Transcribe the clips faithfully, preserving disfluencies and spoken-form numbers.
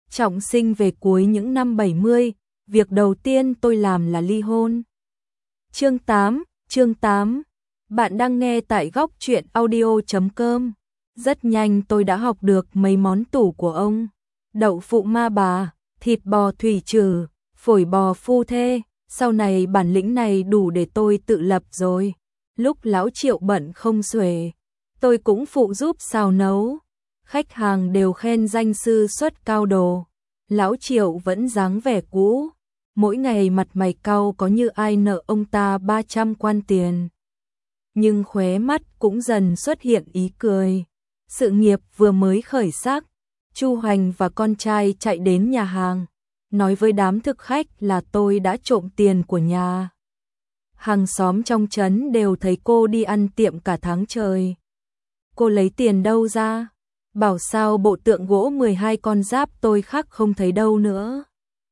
Trọng sinh về cuối những năm bảy mươi, việc đầu tiên tôi làm là ly hôn. Chương tám, chương tám. Bạn đang nghe tại góc truyện audio chấm com. Rất nhanh tôi đã học được mấy món tủ của ông. Đậu phụ ma bà, thịt bò thủy trừ, phổi bò phu thê. Sau này bản lĩnh này đủ để tôi tự lập rồi. Lúc lão Triệu bận không xuể, tôi cũng phụ giúp xào nấu. Khách hàng đều khen danh sư xuất cao đồ. Lão Triệu vẫn dáng vẻ cũ, mỗi ngày mặt mày cau có như ai nợ ông ta ba trăm quan tiền. Nhưng khóe mắt cũng dần xuất hiện ý cười. Sự nghiệp vừa mới khởi sắc, Chu Hoành và con trai chạy đến nhà hàng, nói với đám thực khách là tôi đã trộm tiền của nhà. Hàng xóm trong trấn đều thấy cô đi ăn tiệm cả tháng trời. Cô lấy tiền đâu ra? Bảo sao bộ tượng gỗ mười hai con giáp tôi khác không thấy đâu nữa.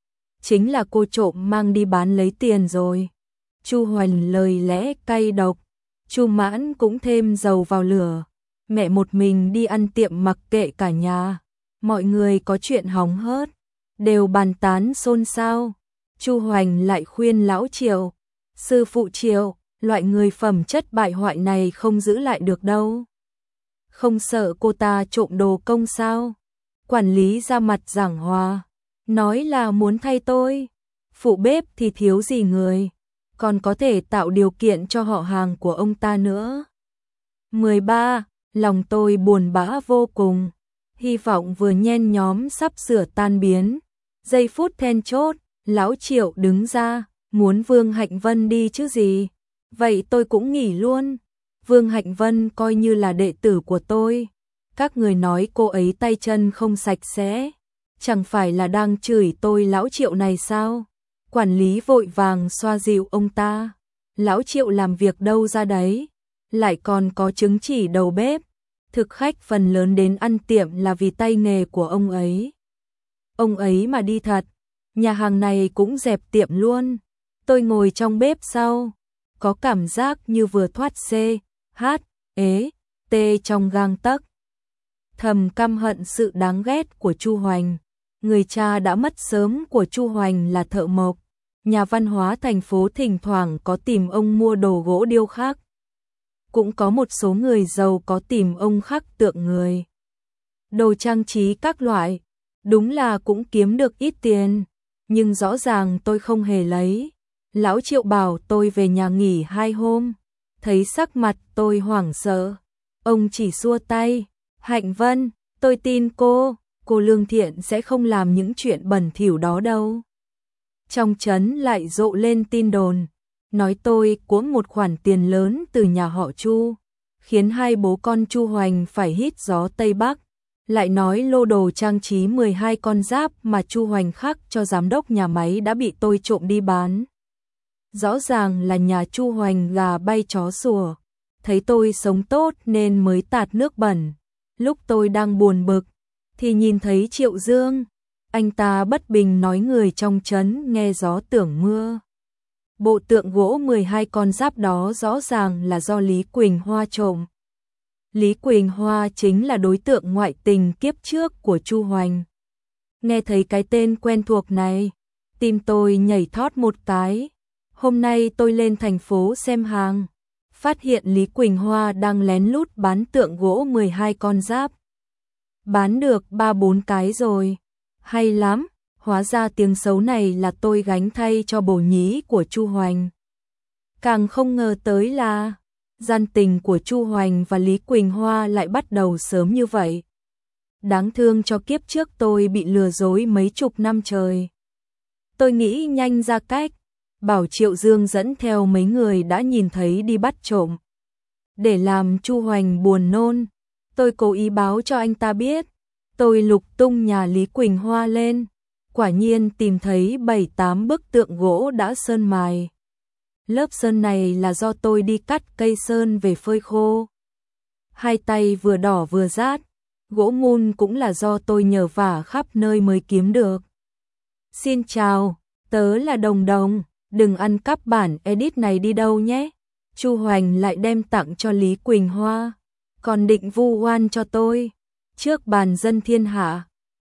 Chính là cô trộm mang đi bán lấy tiền rồi. Chu Hoành lời lẽ cay độc. Chu Mãn cũng thêm dầu vào lửa. Mẹ một mình đi ăn tiệm mặc kệ cả nhà. Mọi người có chuyện hóng hớt, đều bàn tán xôn xao. Chu Hoành lại khuyên lão Triệu, sư phụ Triệu, loại người phẩm chất bại hoại này không giữ lại được đâu. Không sợ cô ta trộm đồ công sao? Quản lý ra mặt giảng hòa, nói là muốn thay tôi. Phụ bếp thì thiếu gì người, còn có thể tạo điều kiện cho họ hàng của ông ta nữa. mười ba. Lòng tôi buồn bã vô cùng. Hy vọng vừa nhen nhóm sắp sửa tan biến. Giây phút then chốt, lão Triệu đứng ra, muốn Vương Hạnh Vân đi chứ gì. Vậy tôi cũng nghỉ luôn. Vương Hạnh Vân coi như là đệ tử của tôi. Các người nói cô ấy tay chân không sạch sẽ, chẳng phải là đang chửi tôi lão Triệu này sao? Quản lý vội vàng xoa dịu ông ta. Lão Triệu làm việc đâu ra đấy, lại còn có chứng chỉ đầu bếp. Thực khách phần lớn đến ăn tiệm là vì tay nghề của ông ấy. Ông ấy mà đi thật, nhà hàng này cũng dẹp tiệm luôn. Tôi ngồi trong bếp sau, có cảm giác như vừa thoát C, H, ế, T trong gang tấc. Thầm căm hận sự đáng ghét của Chu Hoành. Người cha đã mất sớm của Chu Hoành là thợ mộc. Nhà văn hóa thành phố thỉnh thoảng có tìm ông mua đồ gỗ điêu khắc. Cũng có một số người giàu có tìm ông khắc tượng người. Đồ trang trí các loại, đúng là cũng kiếm được ít tiền, nhưng rõ ràng tôi không hề lấy. Lão Triệu bảo tôi về nhà nghỉ hai hôm, thấy sắc mặt tôi hoảng sợ. Ông chỉ xua tay, Hạnh Vân, tôi tin cô, cô lương thiện sẽ không làm những chuyện bẩn thỉu đó đâu. Trong trấn lại rộ lên tin đồn, nói tôi cuống một khoản tiền lớn từ nhà họ Chu, khiến hai bố con Chu Hoành phải hít gió Tây Bắc. Lại nói lô đồ trang trí mười hai con giáp mà Chu Hoành khắc cho giám đốc nhà máy đã bị tôi trộm đi bán. Rõ ràng là nhà Chu Hoành gà bay chó sủa, thấy tôi sống tốt nên mới tạt nước bẩn. Lúc tôi đang buồn bực, thì nhìn thấy Triệu Dương. Anh ta bất bình nói người trong trấn nghe gió tưởng mưa. Bộ tượng gỗ mười hai con giáp đó rõ ràng là do Lý Quỳnh Hoa trộm. Lý Quỳnh Hoa chính là đối tượng ngoại tình kiếp trước của Chu Hoành. Nghe thấy cái tên quen thuộc này, tim tôi nhảy thót một cái. Hôm nay tôi lên thành phố xem hàng, phát hiện Lý Quỳnh Hoa đang lén lút bán tượng gỗ mười hai con giáp. Bán được ba bốn cái rồi. Hay lắm, hóa ra tiếng xấu này là tôi gánh thay cho bổ nhí của Chu Hoành. Càng không ngờ tới là gian tình của Chu Hoành và Lý Quỳnh Hoa lại bắt đầu sớm như vậy. Đáng thương cho kiếp trước tôi bị lừa dối mấy chục năm trời. Tôi nghĩ nhanh ra cách, bảo Triệu Dương dẫn theo mấy người đã nhìn thấy đi bắt trộm. Để làm Chu Hoành buồn nôn, tôi cố ý báo cho anh ta biết. Tôi lục tung nhà Lý Quỳnh Hoa lên, quả nhiên tìm thấy bảy tám bức tượng gỗ đã sơn mài. Lớp sơn này là do tôi đi cắt cây sơn về phơi khô. Hai tay vừa đỏ vừa rát, gỗ mun cũng là do tôi nhờ vả khắp nơi mới kiếm được. Xin chào, tớ là Đồng Đồng, đừng ăn cắp bản edit này đi đâu nhé. Chu Hoành lại đem tặng cho Lý Quỳnh Hoa, còn định vu oan cho tôi trước bàn dân thiên hạ.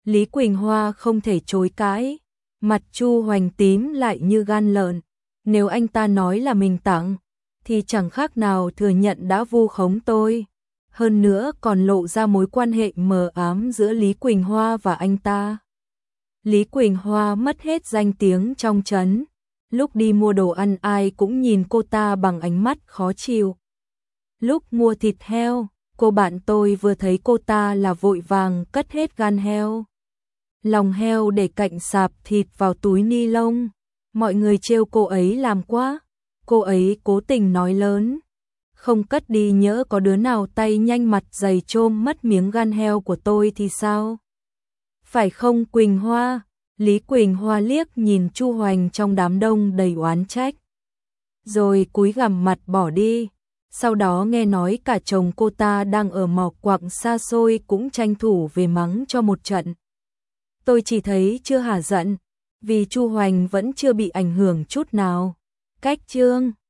Lý Quỳnh Hoa không thể chối cãi, mặt Chu Hoành tím lại như gan lợn, nếu anh ta nói là mình tặng, thì chẳng khác nào thừa nhận đã vu khống tôi, hơn nữa còn lộ ra mối quan hệ mờ ám giữa Lý Quỳnh Hoa và anh ta. Lý Quỳnh Hoa mất hết danh tiếng trong trấn, lúc đi mua đồ ăn ai cũng nhìn cô ta bằng ánh mắt khó chịu. Lúc mua thịt heo, cô bạn tôi vừa thấy cô ta là vội vàng cất hết gan heo, lòng heo để cạnh sạp thịt vào túi ni lông. Mọi người trêu cô ấy làm quá, cô ấy cố tình nói lớn, không cất đi nhỡ có đứa nào tay nhanh mặt dày chôm mất miếng gan heo của tôi thì sao? Phải không Quỳnh Hoa? Lý Quỳnh Hoa liếc nhìn Chu Hoành trong đám đông đầy oán trách, rồi cúi gằm mặt bỏ đi. Sau đó nghe nói cả chồng cô ta đang ở mỏ quặng xa xôi cũng tranh thủ về mắng cho một trận. Tôi chỉ thấy chưa hả giận, vì Chu Hoành vẫn chưa bị ảnh hưởng chút nào. Cách chương